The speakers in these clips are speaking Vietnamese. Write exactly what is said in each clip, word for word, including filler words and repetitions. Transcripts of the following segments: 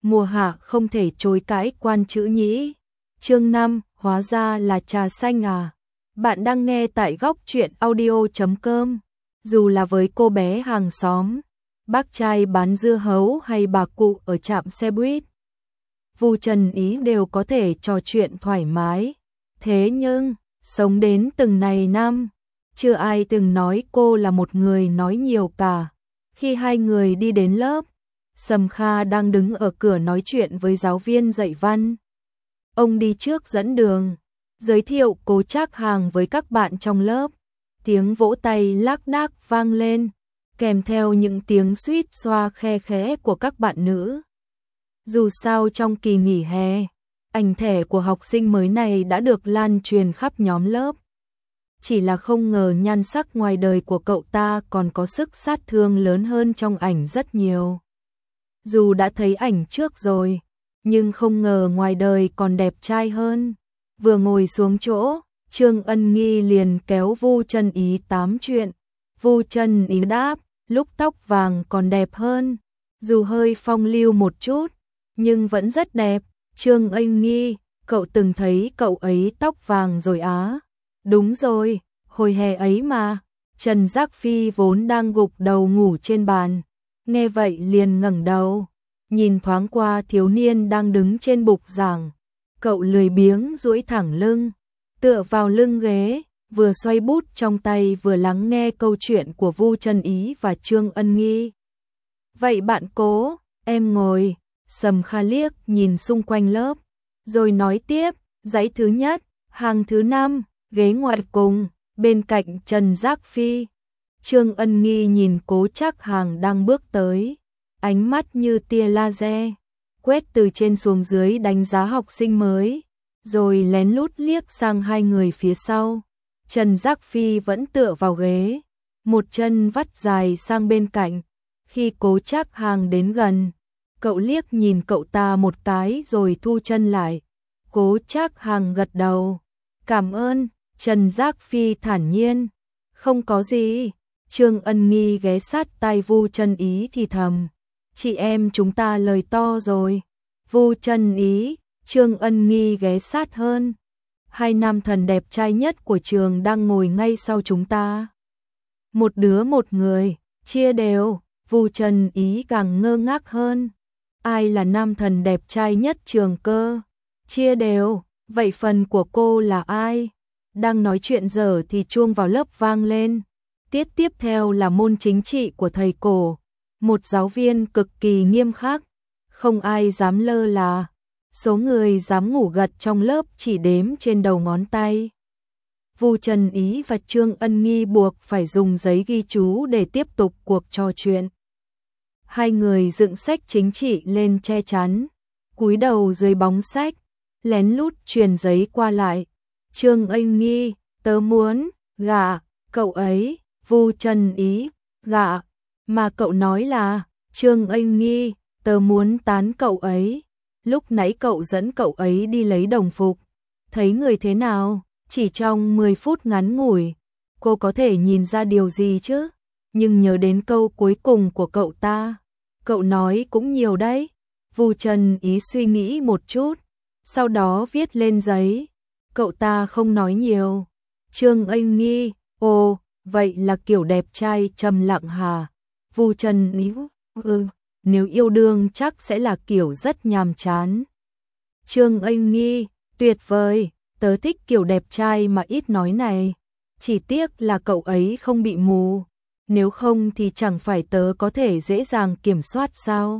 mùa hạ không thể chối cãi quan chữ nhĩ. Chương năm, hóa ra là trà xanh à. Bạn đang nghe tại góc truyện audio chấm com. Dù là với cô bé hàng xóm, bác trai bán dưa hấu hay bà cụ ở trạm xe buýt, Vu Trần Ý đều có thể trò chuyện thoải mái. Thế nhưng, sống đến từng này năm, chưa ai từng nói cô là một người nói nhiều cả. Khi hai người đi đến lớp, Sầm Kha đang đứng ở cửa nói chuyện với giáo viên dạy văn. Ông đi trước dẫn đường, giới thiệu Cố Trác Hàng với các bạn trong lớp. Tiếng vỗ tay lác đác vang lên, kèm theo những tiếng suýt xoa khe khẽ của các bạn nữ. Dù sao trong kỳ nghỉ hè, ảnh thẻ của học sinh mới này đã được lan truyền khắp nhóm lớp. Chỉ là không ngờ nhan sắc ngoài đời của cậu ta còn có sức sát thương lớn hơn trong ảnh rất nhiều. Dù đã thấy ảnh trước rồi, nhưng không ngờ ngoài đời còn đẹp trai hơn. Vừa ngồi xuống chỗ, Trương Ân Nghi liền kéo Vu Trần Ý tám chuyện. Vu Trần Ý đáp, lúc tóc vàng còn đẹp hơn, dù hơi phong lưu một chút, nhưng vẫn rất đẹp. Trương Ân Nghi, cậu từng thấy cậu ấy tóc vàng rồi á? Đúng rồi, hồi hè ấy mà. Trần Giác Phi vốn đang gục đầu ngủ trên bàn, nghe vậy liền ngẩng đầu, nhìn thoáng qua thiếu niên đang đứng trên bục giảng. Cậu lười biếng duỗi thẳng lưng, tựa vào lưng ghế, vừa xoay bút trong tay vừa lắng nghe câu chuyện của Vu Trần Ý và Trương Ân Nghi. Vậy bạn Cố, em ngồi. Sầm Kha liếc nhìn xung quanh lớp, rồi nói tiếp, dãy thứ nhất, hàng thứ năm, ghế ngoại cùng, bên cạnh Trần Giác Phi. Trương Ân Nghi nhìn Cố Trác Hàng đang bước tới, ánh mắt như tia laser, quét từ trên xuống dưới đánh giá học sinh mới, rồi lén lút liếc sang hai người phía sau. Trần Giác Phi vẫn tựa vào ghế, một chân vắt dài sang bên cạnh. Khi Cố Trác Hàng đến gần, cậu liếc nhìn cậu ta một cái rồi thu chân lại. Cố Trác Hàng gật đầu, cảm ơn. Trần Giác Phi thản nhiên, không có gì. Trương Ân Nghi ghé sát tai Vu Trần Ý thì thầm, chị em chúng ta lời to rồi. Vu Trần Ý, Trương Ân Nghi ghé sát hơn, hai nam thần đẹp trai nhất của trường đang ngồi ngay sau chúng ta. Một đứa một người, chia đều. Vu Trần Ý càng ngơ ngác hơn. Ai là nam thần đẹp trai nhất trường cơ? Chia đều, vậy phần của cô là ai? Đang nói chuyện dở thì chuông vào lớp vang lên. Tiết tiếp theo là môn chính trị của thầy Cổ, một giáo viên cực kỳ nghiêm khắc, không ai dám lơ là. Số người dám ngủ gật trong lớp chỉ đếm trên đầu ngón tay. Vu Trần Ý và Trương Ân Nghi buộc phải dùng giấy ghi chú để tiếp tục cuộc trò chuyện. Hai người dựng sách chính trị lên che chắn, cúi đầu dưới bóng sách, lén lút truyền giấy qua lại. Trương Ân Nghi, tớ muốn gả cậu ấy. Vu Trần Ý, gả? Mà cậu nói là? Trương Ân Nghi, tớ muốn tán cậu ấy. Lúc nãy cậu dẫn cậu ấy đi lấy đồng phục, thấy người thế nào? Chỉ trong mười phút ngắn ngủi, cô có thể nhìn ra điều gì chứ? Nhưng nhớ đến câu cuối cùng của cậu ta, cậu nói cũng nhiều đấy. Vu Trần Ý suy nghĩ một chút, sau đó viết lên giấy. Cậu ta không nói nhiều. Trương Ân Nghi, ồ, vậy là kiểu đẹp trai trầm lặng hả? Vu Trần Ý, ừ, nếu yêu đương chắc sẽ là kiểu rất nhàm chán. Trương Ân Nghi, tuyệt vời, tớ thích kiểu đẹp trai mà ít nói này. Chỉ tiếc là cậu ấy không bị mù, nếu không thì chẳng phải tớ có thể dễ dàng kiểm soát sao?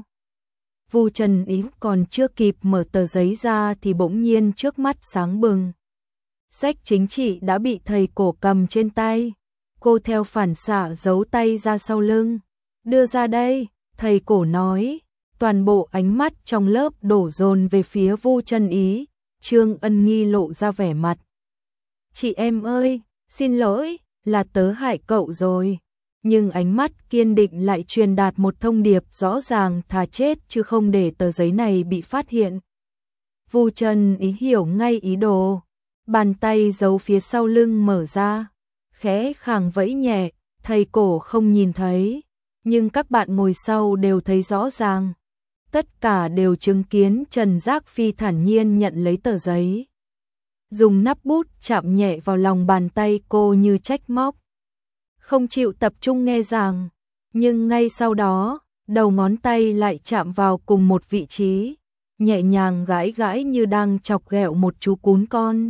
Vu Trần Ý còn chưa kịp mở tờ giấy ra thì bỗng nhiên trước mắt sáng bừng. Sách chính trị đã bị thầy Cổ cầm trên tay. Cô theo phản xạ giấu tay ra sau lưng. Đưa ra đây, thầy Cổ nói. Toàn bộ ánh mắt trong lớp đổ dồn về phía Vu Trần Ý. Trương Ân Nghi lộ ra vẻ mặt. Chị em ơi, xin lỗi, là tớ hại cậu rồi. Nhưng ánh mắt kiên định lại truyền đạt một thông điệp rõ ràng, thà chết chứ không để tờ giấy này bị phát hiện. Vu Trần Ý hiểu ngay ý đồ. Bàn tay giấu phía sau lưng mở ra, khẽ khàng vẫy nhẹ. Thầy Cổ không nhìn thấy, nhưng các bạn ngồi sau đều thấy rõ ràng. tất cả đều chứng kiến Trần Giác Phi thản nhiên nhận lấy tờ giấy. Dùng nắp bút chạm nhẹ vào lòng bàn tay cô như trách móc. Không chịu tập trung nghe giảng, nhưng ngay sau đó, đầu ngón tay lại chạm vào cùng một vị trí, nhẹ nhàng gãi gãi như đang chọc ghẹo một chú cún con.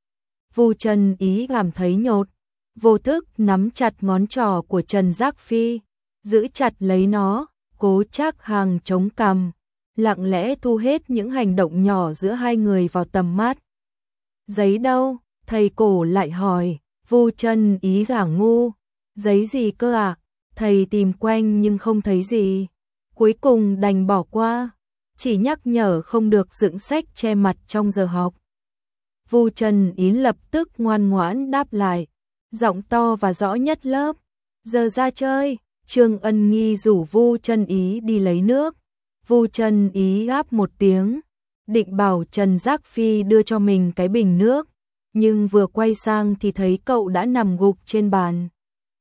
Vu Trần Ý cảm thấy nhột, vô thức nắm chặt ngón trỏ của Trần Giác Phi, giữ chặt lấy nó, Cố Trác Hằng chống cằm, lặng lẽ thu hết những hành động nhỏ giữa hai người vào tầm mắt. Giấy đâu? Thầy cổ lại hỏi. Vu Trần Ý giả ngu. Giấy gì cơ à? Thầy tìm quanh nhưng không thấy gì. Cuối cùng đành bỏ qua, chỉ nhắc nhở không được dựng sách che mặt trong giờ học. Vu Trần Ý lập tức ngoan ngoãn đáp lại, giọng to và rõ nhất lớp. Giờ ra chơi. Trương Ân Nghi rủ Vu Trần Ý đi lấy nước. Vu Trần Ý áp một tiếng, định bảo Trần Giác Phi đưa cho mình cái bình nước, nhưng vừa quay sang thì thấy cậu đã nằm gục trên bàn,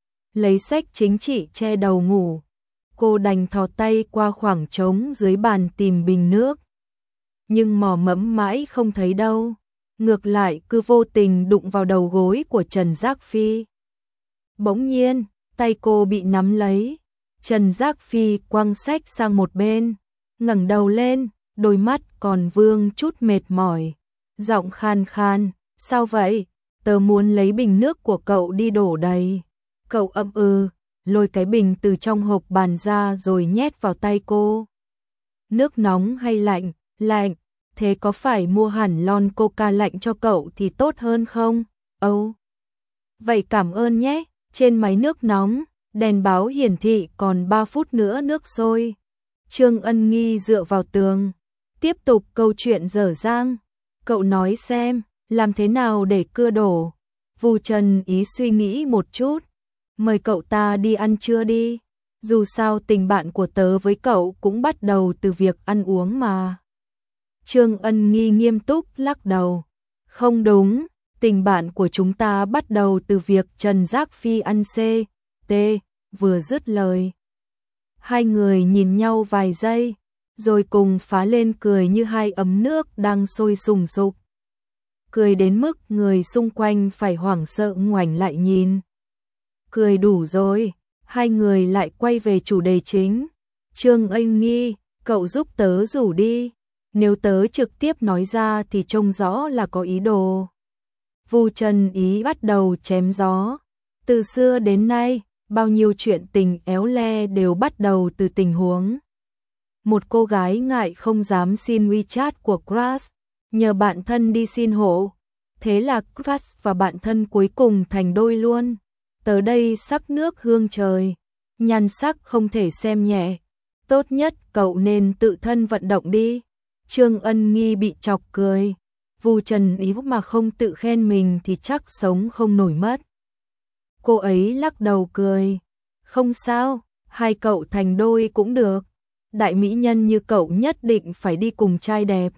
lấy sách chính trị che đầu ngủ. Cô đành thò tay qua khoảng trống dưới bàn tìm bình nước, nhưng mò mẫm mãi không thấy đâu, ngược lại cứ vô tình đụng vào đầu gối của Trần Giác Phi. Bỗng nhiên, tay cô bị nắm lấy, Trần Giác Phi quăng sách sang một bên, ngẩng đầu lên, đôi mắt còn vương chút mệt mỏi, giọng khan khan, sao vậy? Tớ muốn lấy bình nước của cậu đi đổ đầy. Cậu ậm ừ, lôi cái bình từ trong hộp bàn ra rồi nhét vào tay cô. Nước nóng hay lạnh? Lạnh. Thế có phải mua hẳn lon coca lạnh cho cậu thì tốt hơn không? Âu. Oh. Vậy cảm ơn nhé. Trên máy nước nóng, đèn báo hiển thị còn ba phút nữa nước sôi. Trương Ân Nghi dựa vào tường, tiếp tục câu chuyện dở dang. Cậu nói xem, làm thế nào để cưa đổ? Vu Trần Ý suy nghĩ một chút. Mời cậu ta đi ăn trưa đi. Dù sao tình bạn của tớ với cậu cũng bắt đầu từ việc ăn uống mà. Trương Ân Nghi nghiêm túc lắc đầu. Không đúng, tình bạn của chúng ta bắt đầu từ việc Trần Giác Phi ăn C, T, vừa dứt lời. Hai người nhìn nhau vài giây, rồi cùng phá lên cười như hai ấm nước đang sôi sùng sục. Cười đến mức người xung quanh phải hoảng sợ ngoảnh lại nhìn. Cười đủ rồi, hai người lại quay về chủ đề chính. Trương Ân Nghi, cậu giúp tớ rủ đi, nếu tớ trực tiếp nói ra thì trông rõ là có ý đồ. Vu Trần Ý bắt đầu chém gió. Từ xưa đến nay, bao nhiêu chuyện tình éo le đều bắt đầu từ tình huống. Một cô gái ngại không dám xin WeChat của crush, nhờ bạn thân đi xin hộ. Thế là crush và bạn thân cuối cùng thành đôi luôn. Tới đây sắc nước hương trời, nhan sắc không thể xem nhẹ. Tốt nhất cậu nên tự thân vận động đi. Trương Ân Nghi bị chọc cười. Vu Trần Ý mà không tự khen mình thì chắc sống không nổi mất. Cô ấy lắc đầu cười. Không sao, hai cậu thành đôi cũng được. Đại mỹ nhân như cậu nhất định phải đi cùng trai đẹp.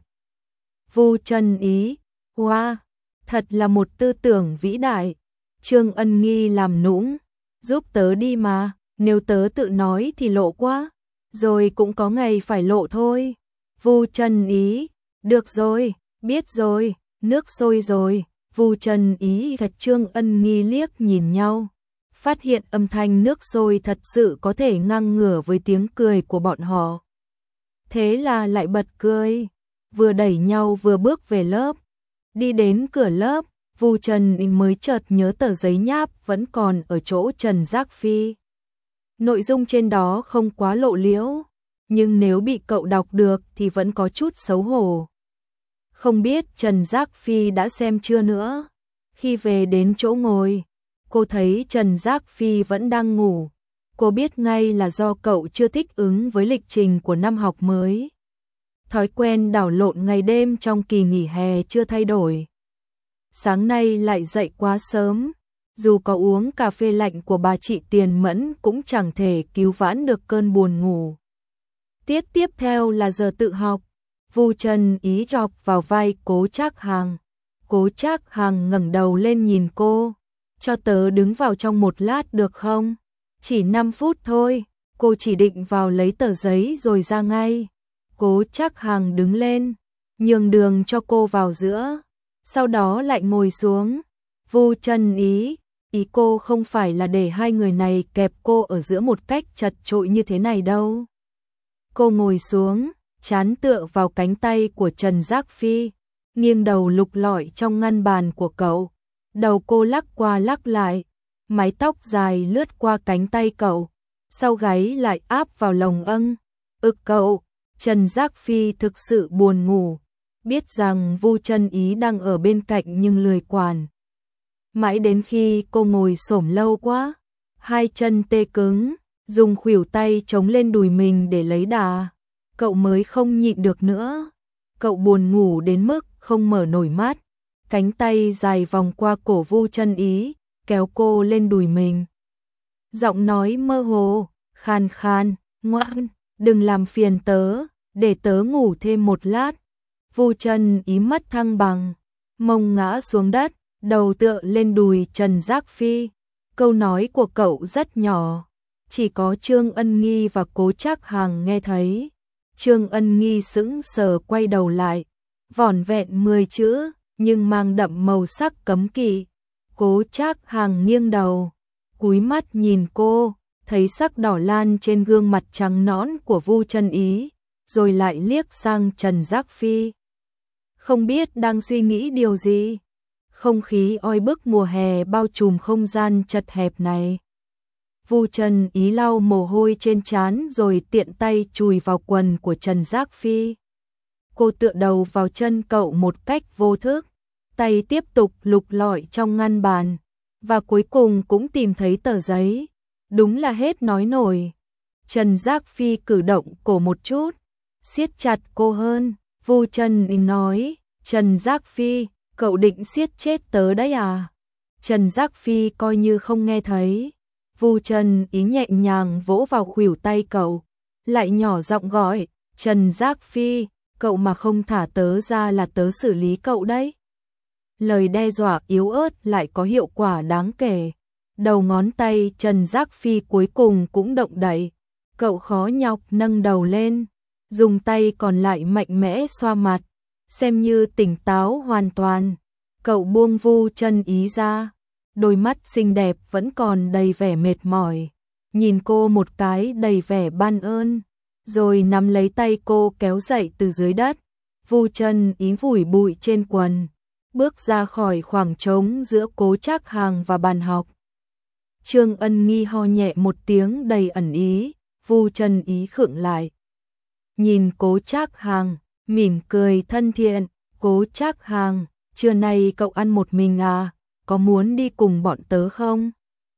Vu Trần Ý, wow, thật là một tư tưởng vĩ đại. Trương Ân Nghi làm nũng, giúp tớ đi mà, nếu tớ tự nói thì lộ quá, rồi cũng có ngày phải lộ thôi. Vu Trần Ý, được rồi, biết rồi, nước sôi rồi. Vu Trần Ý và Trương Ân Nghi liếc nhìn nhau, phát hiện âm thanh nước sôi thật sự có thể ngang ngửa với tiếng cười của bọn họ. Thế là lại bật cười, vừa đẩy nhau vừa bước về lớp. Đi đến cửa lớp, Vu Trần Ý mới chợt nhớ tờ giấy nháp vẫn còn ở chỗ Trần Giác Phi. Nội dung trên đó không quá lộ liễu, nhưng nếu bị cậu đọc được thì vẫn có chút xấu hổ. Không biết Trần Giác Phi đã xem chưa nữa. Khi về đến chỗ ngồi, cô thấy Trần Giác Phi vẫn đang ngủ. Cô biết ngay là do cậu chưa thích ứng với lịch trình của năm học mới. Thói quen đảo lộn ngày đêm trong kỳ nghỉ hè chưa thay đổi. Sáng nay lại dậy quá sớm, dù có uống cà phê lạnh của bà chị Tiền Mẫn cũng chẳng thể cứu vãn được cơn buồn ngủ. Tiết tiếp theo là giờ tự học. Vu Trần Ý chọc vào vai Cố Trác Hằng. Cố Trác Hằng ngẩng đầu lên nhìn cô. Cho tớ đứng vào trong một lát được không? Chỉ năm phút thôi. Cô chỉ định vào lấy tờ giấy rồi ra ngay. Cố Trác Hằng đứng lên, nhường đường cho cô vào giữa, sau đó lại ngồi xuống. Vu Chân Ý, ý cô không phải là để hai người này kẹp cô ở giữa một cách chật chội như thế này đâu. Cô ngồi xuống, trán tựa vào cánh tay của Trần Giác Phi, nghiêng đầu lục lọi trong ngăn bàn của cậu. Đầu cô lắc qua lắc lại, mái tóc dài lướt qua cánh tay cậu, sau gáy lại áp vào lồng âng. Ực cậu, Trần Giác Phi thực sự buồn ngủ, biết rằng Vu Chân Ý đang ở bên cạnh nhưng lười quản. Mãi đến khi cô ngồi xổm lâu quá, hai chân tê cứng, dùng khuỷu tay chống lên đùi mình để lấy đà, cậu mới không nhịn được nữa. Cậu buồn ngủ đến mức không mở nổi mắt, cánh tay dài vòng qua cổ Vu Chân Ý, kéo cô lên đùi mình. Giọng nói mơ hồ, khan khan, ngoan, đừng làm phiền tớ, để tớ ngủ thêm một lát. Vu Chân Ý mất thăng bằng, mông ngã xuống đất, đầu tựa lên đùi Trần Giác Phi. Câu nói của cậu rất nhỏ, chỉ có Trương Ân Nghi và Cố Trác Hằng nghe thấy. Trương Ân Nghi sững sờ quay đầu lại, vỏn vẹn mười chữ, nhưng mang đậm màu sắc cấm kỵ. Cố Trác Hằng nghiêng đầu, cúi mắt nhìn cô, thấy sắc đỏ lan trên gương mặt trắng nõn của Vu Chân Ý, rồi lại liếc sang Trần Giác Phi. Không biết đang suy nghĩ điều gì. Không khí oi bức mùa hè bao trùm không gian chật hẹp này. Vu Chân Ý lau mồ hôi trên trán rồi tiện tay chùi vào quần của Trần Giác Phi. Cô tựa đầu vào chân cậu một cách vô thức, tay tiếp tục lục lọi trong ngăn bàn, và cuối cùng cũng tìm thấy tờ giấy. Đúng là hết nói nổi. Trần Giác Phi cử động cổ một chút, siết chặt cô hơn. Vu Chân Ý nói, Trần Giác Phi, cậu định siết chết tớ đấy à? Trần Giác Phi coi như không nghe thấy. Vu Chân Ý nhẹ nhàng vỗ vào khuỷu tay cậu, lại nhỏ giọng gọi, Trần Giác Phi, cậu mà không thả tớ ra là tớ xử lý cậu đấy. Lời đe dọa yếu ớt lại có hiệu quả đáng kể. Đầu ngón tay Trần Giác Phi cuối cùng cũng động đậy. Cậu khó nhọc nâng đầu lên, dùng tay còn lại mạnh mẽ xoa mặt, xem như tỉnh táo hoàn toàn. Cậu buông Vu Chân Ý ra, đôi mắt xinh đẹp vẫn còn đầy vẻ mệt mỏi, nhìn cô một cái đầy vẻ ban ơn, rồi nắm lấy tay cô kéo dậy từ dưới đất. Vu Chân Ý phủi bụi trên quần, bước ra khỏi khoảng trống giữa Cố Trác Hằng và bàn học. Trương Ân Nghi ho nhẹ một tiếng đầy ẩn ý, Vu Chân Ý khựng lại, nhìn Cố Trác Hằng, mỉm cười thân thiện. Cố Trác Hằng, trưa nay cậu ăn một mình à, có muốn đi cùng bọn tớ không?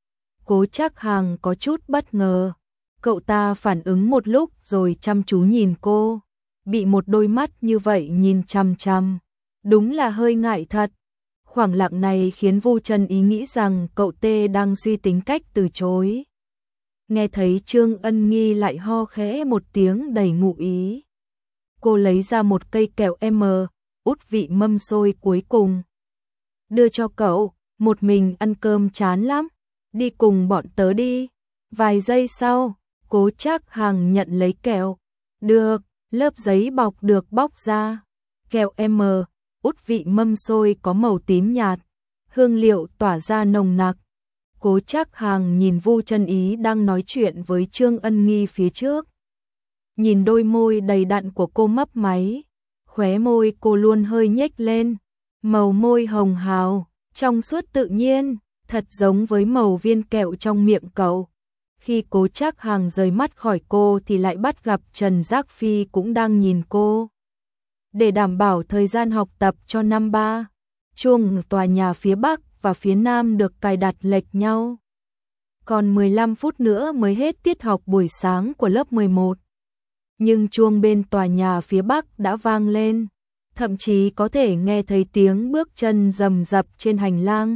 Cố Trác Hằng có chút bất ngờ, cậu ta phản ứng một lúc rồi chăm chú nhìn cô, bị một đôi mắt như vậy nhìn chằm chằm, đúng là hơi ngại thật. Khoảng lặng này khiến Vu Chân Ý nghĩ rằng cậu tê đang suy tính cách từ chối. Nghe thấy Trương Ân Nghi lại ho khẽ một tiếng đầy ngụ ý. Cô lấy ra một cây kẹo M, út vị mâm xôi cuối cùng. Đưa cho cậu, một mình ăn cơm chán lắm, đi cùng bọn tớ đi. Vài giây sau, Cố Trác Hằng nhận lấy kẹo. Được, lớp giấy bọc được bóc ra. Kẹo M, út vị mâm xôi có màu tím nhạt, hương liệu tỏa ra nồng nặc. Cố Trác Hằng nhìn Vu Chân Ý đang nói chuyện với Trương Ân Nghi phía trước. Nhìn đôi môi đầy đặn của cô mấp máy, khóe môi cô luôn hơi nhếch lên, màu môi hồng hào, trong suốt tự nhiên, thật giống với màu viên kẹo trong miệng cậu. Khi Cố Trác Hằng rời mắt khỏi cô thì lại bắt gặp Trần Giác Phi cũng đang nhìn cô. Để đảm bảo thời gian học tập cho năm ba, chuông tòa nhà phía Bắc và phía Nam được cài đặt lệch nhau. Còn mười lăm phút nữa mới hết tiết học buổi sáng của lớp mười một. Nhưng chuông bên tòa nhà phía Bắc đã vang lên, thậm chí có thể nghe thấy tiếng bước chân rầm rập trên hành lang.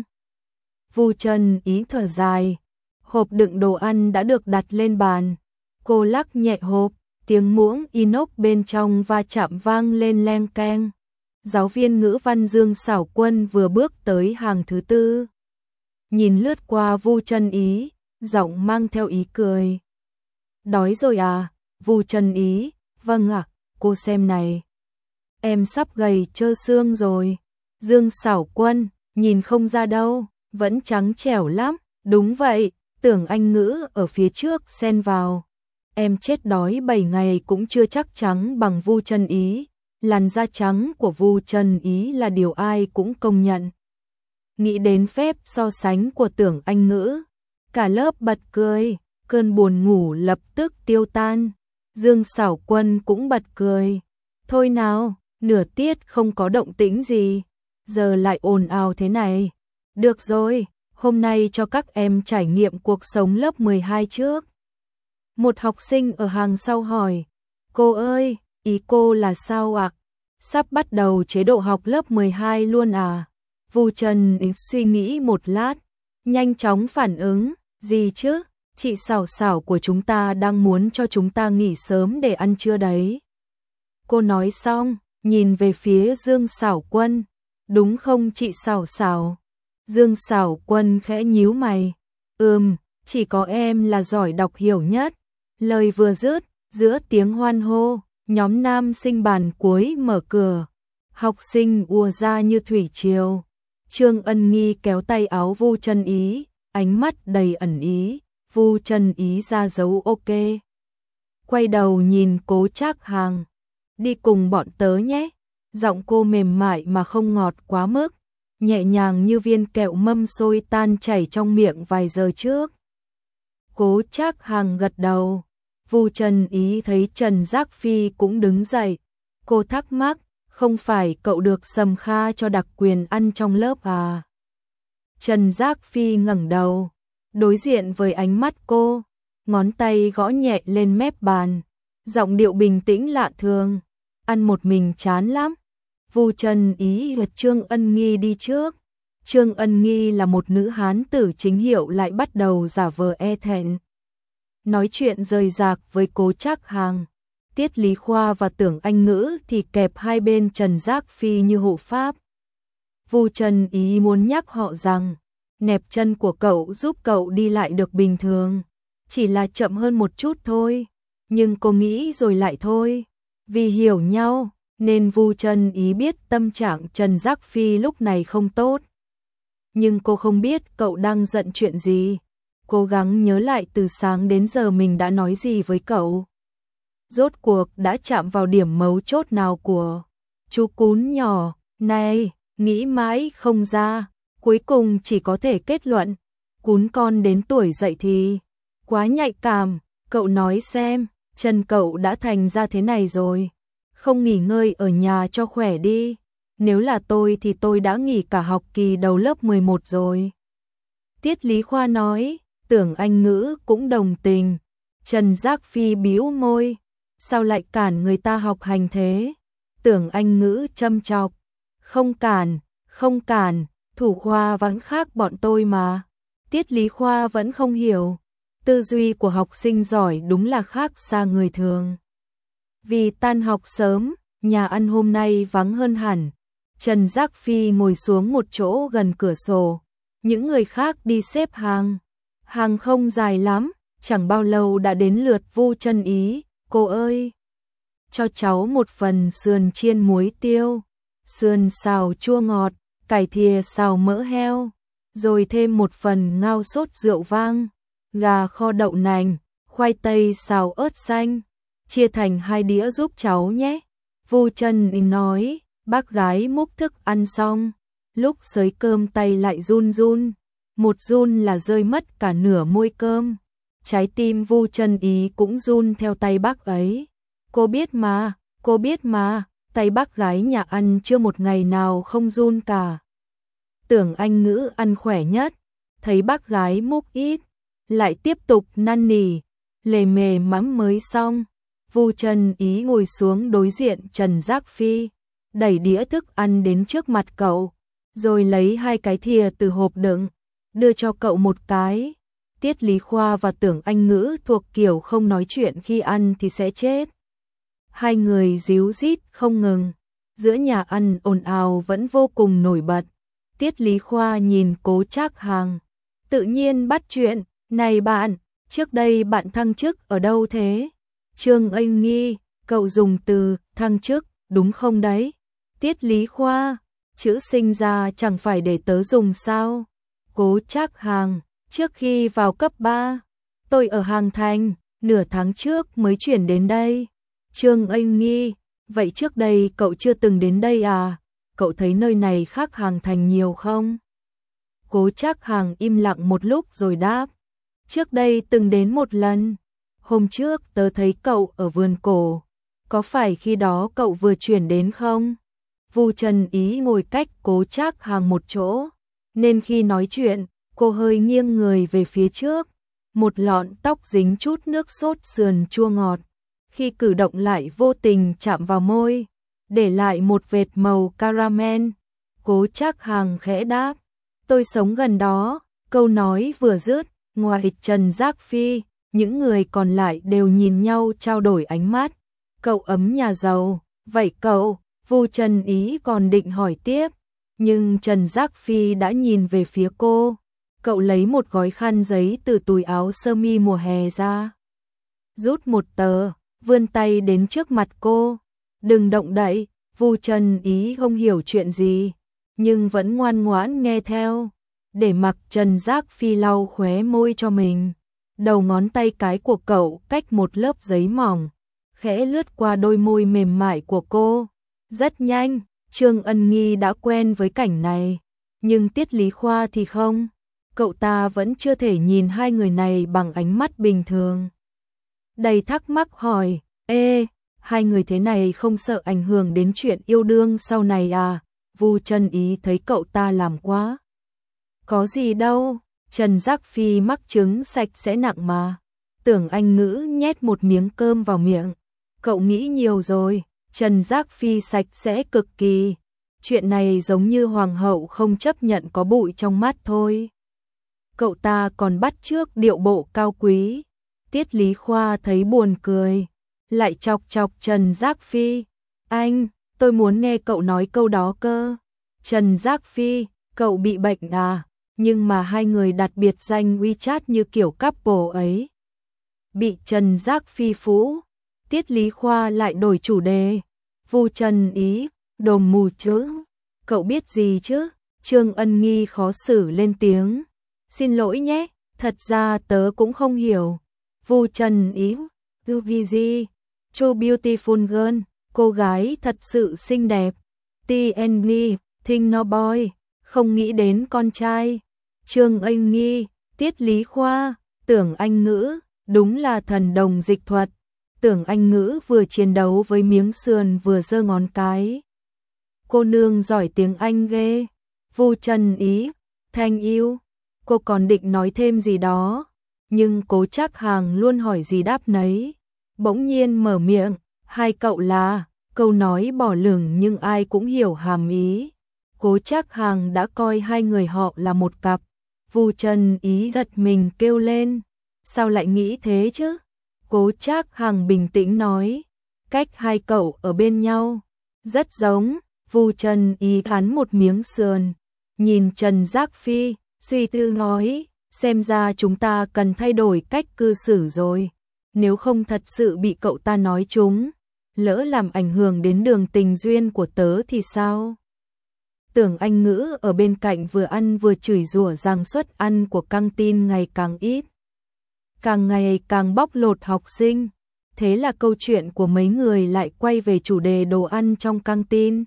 Vu Chân Ý thở dài, hộp đựng đồ ăn đã được đặt lên bàn. Cô lắc nhẹ hộp, tiếng muỗng inox bên trong va chạm vang lên leng keng. Giáo viên ngữ văn Dương Xảo Quân vừa bước tới hàng thứ tư. Nhìn lướt qua Vu Chân Ý, giọng mang theo ý cười. Đói rồi à? Vu Chân Ý, vâng ạ. cô xem này. Em sắp gầy trơ xương rồi. Dương Sảo Quân, nhìn không ra đâu, vẫn trắng trẻo lắm. Đúng vậy, Tưởng Anh Ngữ ở phía trước xen vào. Em chết đói bảy ngày cũng chưa chắc trắng bằng Vu Trân Ý. Làn da trắng của Vu Trân Ý là điều ai cũng công nhận. Nghĩ đến phép so sánh của Tưởng Anh Ngữ, cả lớp bật cười, cơn buồn ngủ lập tức tiêu tan. Dương Sảo Quân cũng bật cười. Thôi nào, nửa tiết không có động tĩnh gì, giờ lại ồn ào thế này. Được rồi, hôm nay cho các em trải nghiệm cuộc sống lớp mười hai trước. Một học sinh ở hàng sau hỏi, cô ơi, ý cô là sao ạ? Sắp bắt đầu chế độ học lớp mười hai luôn à? Vu Trân suy nghĩ một lát, nhanh chóng phản ứng, gì chứ? Chị Sảo Sảo của chúng ta đang muốn cho chúng ta nghỉ sớm để ăn trưa đấy. Cô nói xong, nhìn về phía Dương Sảo Quân, đúng không chị Sảo Sảo? Dương Sảo Quân khẽ nhíu mày, ừm, chỉ có em là giỏi đọc hiểu nhất. Lời vừa dứt, giữa tiếng hoan hô, nhóm nam sinh bàn cuối mở cửa. Học sinh ùa ra như thủy triều. Trương Ân Nghi kéo tay áo Vu Trân Ý, ánh mắt đầy ẩn ý. Vu Trân Ý ra dấu ok. Quay đầu nhìn Cố Trác Hàng, đi cùng bọn tớ nhé. Giọng cô mềm mại mà không ngọt quá mức, nhẹ nhàng như viên kẹo mâm xôi tan chảy trong miệng vài giờ trước. Cố Trác Hàng gật đầu. Vu Trân Ý thấy Trần Giác Phi cũng đứng dậy. Cô thắc mắc, không phải cậu được Sầm Kha cho đặc quyền ăn trong lớp à? Trần Giác Phi ngẩng đầu, đối diện với ánh mắt cô, ngón tay gõ nhẹ lên mép bàn, giọng điệu bình tĩnh lạ thường. Ăn một mình chán lắm. Vu Trân Ý gật Trương Ân Nghi đi trước. Trương Ân Nghi là một nữ hán tử chính hiệu lại bắt đầu giả vờ e thẹn. Nói chuyện rời rạc với Cố Trác Hàng. Tiết Lý Khoa và Tưởng Anh Ngữ thì kẹp hai bên Trần Giác Phi như hộ pháp. Vu Trân Ý muốn nhắc họ rằng, nẹp chân của cậu giúp cậu đi lại được bình thường, chỉ là chậm hơn một chút thôi. Nhưng cô nghĩ rồi lại thôi. Vì hiểu nhau, nên Vu Trân Ý biết tâm trạng Trần Giác Phi lúc này không tốt. Nhưng cô không biết cậu đang giận chuyện gì. Cố gắng nhớ lại từ sáng đến giờ mình đã nói gì với cậu. Rốt cuộc đã chạm vào điểm mấu chốt nào của chú cún nhỏ này, nghĩ mãi không ra. Cuối cùng chỉ có thể kết luận, cún con đến tuổi dậy thì quá nhạy cảm. Cậu nói xem, chân cậu đã thành ra thế này rồi, không nghỉ ngơi ở nhà cho khỏe đi. Nếu là tôi thì tôi đã nghỉ cả học kỳ đầu lớp mười một rồi. Tiết Lý Khoa nói. Tưởng Anh Ngữ cũng đồng tình. Trần Giác Phi bĩu môi, sao lại cản người ta học hành thế? Tưởng Anh Ngữ châm chọc, không cản, không cản, thủ khoa vẫn khác bọn tôi mà. Tiết Lý Khoa vẫn không hiểu, tư duy của học sinh giỏi đúng là khác xa người thường. Vì tan học sớm, nhà ăn hôm nay vắng hơn hẳn. Trần Giác Phi ngồi xuống một chỗ gần cửa sổ, những người khác đi xếp hàng. Hàng không dài lắm, chẳng bao lâu đã đến lượt Vu Trân Ý. Cô ơi, cho cháu một phần sườn chiên muối tiêu, sườn xào chua ngọt, cải thìa xào mỡ heo, rồi thêm một phần ngao sốt rượu vang, gà kho đậu nành, khoai tây xào ớt xanh, chia thành hai đĩa giúp cháu nhé. Vu Trân Ý nói. Bác gái múc thức ăn xong, lúc xới cơm tay lại run run. Một run là rơi mất cả nửa môi cơm. Trái tim Vu Trân Ý cũng run theo tay bác ấy. Cô biết mà, cô biết mà, tay bác gái nhà ăn chưa một ngày nào không run cả. Tưởng Anh Ngữ ăn khỏe nhất, thấy bác gái múc ít, lại tiếp tục năn nỉ, lề mề mắm mới xong. Vu Trân Ý ngồi xuống đối diện Trần Giác Phi, đẩy đĩa thức ăn đến trước mặt cậu, rồi lấy hai cái thìa từ hộp đựng, đưa cho cậu một cái. Tiết Lý Khoa và Tưởng Anh Ngữ thuộc kiểu không nói chuyện khi ăn thì sẽ chết. Hai người díu dít không ngừng, giữa nhà ăn ồn ào vẫn vô cùng nổi bật. Tiết Lý Khoa nhìn Cố Trác Hàng, tự nhiên bắt chuyện, này bạn, trước đây bạn thăng chức ở đâu thế? Trương Anh Nghi, cậu dùng từ thăng chức, đúng không đấy? Tiết Lý Khoa, chữ sinh ra chẳng phải để tớ dùng sao? Cố Trác Hàng, trước khi vào cấp ba, tôi ở Hàng Thành, nửa tháng trước mới chuyển đến đây. Trương Anh Nghi, vậy trước đây cậu chưa từng đến đây à? Cậu thấy nơi này khác Hàng Thành nhiều không? Cố Trác Hàng im lặng một lúc rồi đáp. Trước đây từng đến một lần. Hôm trước tớ thấy cậu ở vườn cổ. Có phải khi đó cậu vừa chuyển đến không? Vu Trần Ý ngồi cách Cố Trác Hàng một chỗ, nên khi nói chuyện, cô hơi nghiêng người về phía trước. Một lọn tóc dính chút nước sốt sườn chua ngọt. Khi cử động lại vô tình chạm vào môi, để lại một vệt màu caramel. Cố Trác Hàng khẽ đáp. Tôi sống gần đó. Câu nói vừa dứt, ngoài Trần Giác Phi, những người còn lại đều nhìn nhau trao đổi ánh mắt. Cậu ấm nhà giàu, vậy cậu? Vu Trần Ý còn định hỏi tiếp, nhưng Trần Giác Phi đã nhìn về phía cô. Cậu lấy một gói khăn giấy từ túi áo sơ mi mùa hè ra, rút một tờ, vươn tay đến trước mặt cô. Đừng động đậy. Vu Trần Ý không hiểu chuyện gì, nhưng vẫn ngoan ngoãn nghe theo. Để mặc Trần Giác Phi lau khóe môi cho mình. Đầu ngón tay cái của cậu cách một lớp giấy mỏng, khẽ lướt qua đôi môi mềm mại của cô. Rất nhanh, Trương Ân Nghi đã quen với cảnh này, nhưng Tiết Lý Khoa thì không. Cậu ta vẫn chưa thể nhìn hai người này bằng ánh mắt bình thường. Đầy thắc mắc hỏi, ê, hai người thế này không sợ ảnh hưởng đến chuyện yêu đương sau này à? Vu Trần Ý thấy cậu ta làm quá. Có gì đâu, Trần Giác Phi mắc chứng sạch sẽ nặng mà. Tưởng Anh Ngữ nhét một miếng cơm vào miệng. Cậu nghĩ nhiều rồi. Trần Giác Phi sạch sẽ cực kỳ. Chuyện này giống như hoàng hậu không chấp nhận có bụi trong mắt thôi. Cậu ta còn bắt chước điệu bộ cao quý. Tiết Lý Khoa thấy buồn cười, lại chọc chọc Trần Giác Phi. Anh, tôi muốn nghe cậu nói câu đó cơ. Trần Giác Phi, cậu bị bệnh à? Nhưng mà hai người đặt biệt danh WeChat như kiểu couple ấy. Bị Trần Giác Phi phũ. Tiết Lý Khoa lại đổi chủ đề. Vu Trần Ý, đồ mù chứ. Cậu biết gì chứ? Trương Ân Nghi khó xử lên tiếng. Xin lỗi nhé, thật ra tớ cũng không hiểu. Vu Trần Ý, Du Vi Di, True Beautiful Girl, cô gái thật sự xinh đẹp. T and Me, Thing No Boy, không nghĩ đến con trai. Trương Anh Nghi, Tiết Lý Khoa, Tưởng Anh Ngữ, đúng là thần đồng dịch thuật. Tưởng Anh Ngữ vừa chiến đấu với miếng sườn vừa giơ ngón cái. Cô nương giỏi tiếng Anh ghê. Vu Trần Ý, thank you. Cô còn định nói thêm gì đó, nhưng Cố Trác Hàng luôn hỏi gì đáp nấy. Bỗng nhiên mở miệng, hai cậu là, câu nói bỏ lửng nhưng ai cũng hiểu hàm ý. Cố Trác Hàng đã coi hai người họ là một cặp. Vu Trần Ý giật mình kêu lên, sao lại nghĩ thế chứ? Cố Trác Hàng bình tĩnh nói, cách hai cậu ở bên nhau rất giống. Vu Trần Ý cắn một miếng sườn, nhìn Trần Giác Phi, suy tư nói, xem ra chúng ta cần thay đổi cách cư xử rồi, nếu không thật sự bị cậu ta nói trúng, lỡ làm ảnh hưởng đến đường tình duyên của tớ thì sao? Tưởng Anh Ngữ ở bên cạnh vừa ăn vừa chửi rủa rằng suất ăn của căng tin ngày càng ít, càng ngày càng bóc lột học sinh. Thế là câu chuyện của mấy người lại quay về chủ đề đồ ăn trong căng tin.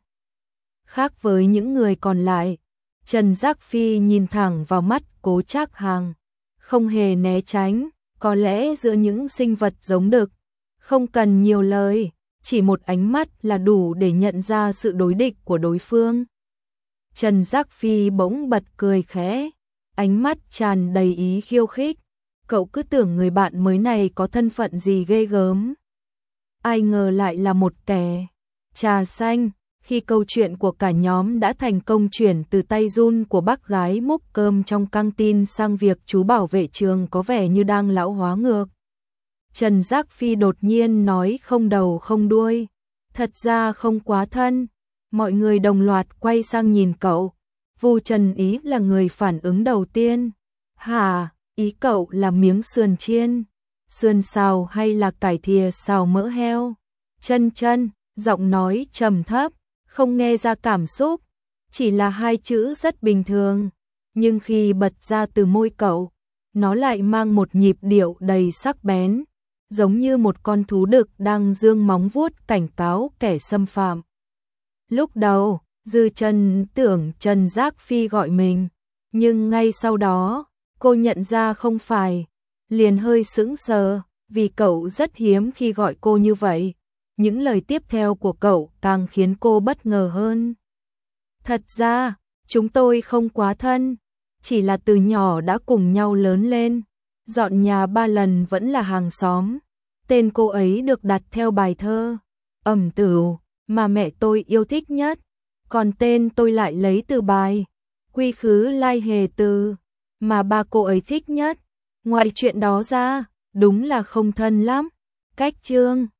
Khác với những người còn lại, Trần Giác Phi nhìn thẳng vào mắt Cố Trác Hàng, không hề né tránh. Có lẽ giữa những sinh vật giống đực, không cần nhiều lời, chỉ một ánh mắt là đủ để nhận ra sự đối địch của đối phương. Trần Giác Phi bỗng bật cười khẽ, ánh mắt tràn đầy ý khiêu khích. Cậu cứ tưởng người bạn mới này có thân phận gì ghê gớm, ai ngờ lại là một kẻ trà xanh. Khi câu chuyện của cả nhóm đã thành công chuyển từ tay run của bác gái múc cơm trong căng tin sang việc chú bảo vệ trường có vẻ như đang lão hóa ngược, Trần Giác Phi đột nhiên nói không đầu không đuôi, thật ra không quá thân. Mọi người đồng loạt quay sang nhìn cậu. Vu Trần Ý là người phản ứng đầu tiên. Hả, ý cậu là miếng sườn chiên, sườn xào hay là cải thìa xào mỡ heo? Chân chân, giọng nói trầm thấp, không nghe ra cảm xúc, chỉ là hai chữ rất bình thường, nhưng khi bật ra từ môi cậu, nó lại mang một nhịp điệu đầy sắc bén, giống như một con thú đực đang giương móng vuốt cảnh cáo kẻ xâm phạm. Lúc đầu, Dư Chân tưởng Trần Giác Phi gọi mình, nhưng ngay sau đó, cô nhận ra không phải, liền hơi sững sờ, vì cậu rất hiếm khi gọi cô như vậy. Những lời tiếp theo của cậu càng khiến cô bất ngờ hơn. Thật ra, chúng tôi không quá thân, chỉ là từ nhỏ đã cùng nhau lớn lên, dọn nhà ba lần vẫn là hàng xóm. Tên cô ấy được đặt theo bài thơ Ẩm Tửu mà mẹ tôi yêu thích nhất, còn tên tôi lại lấy từ bài Quy Khứ Lai Hề Từ mà ba cô ấy thích nhất. Ngoài chuyện đó ra, đúng là không thân lắm. Cách chương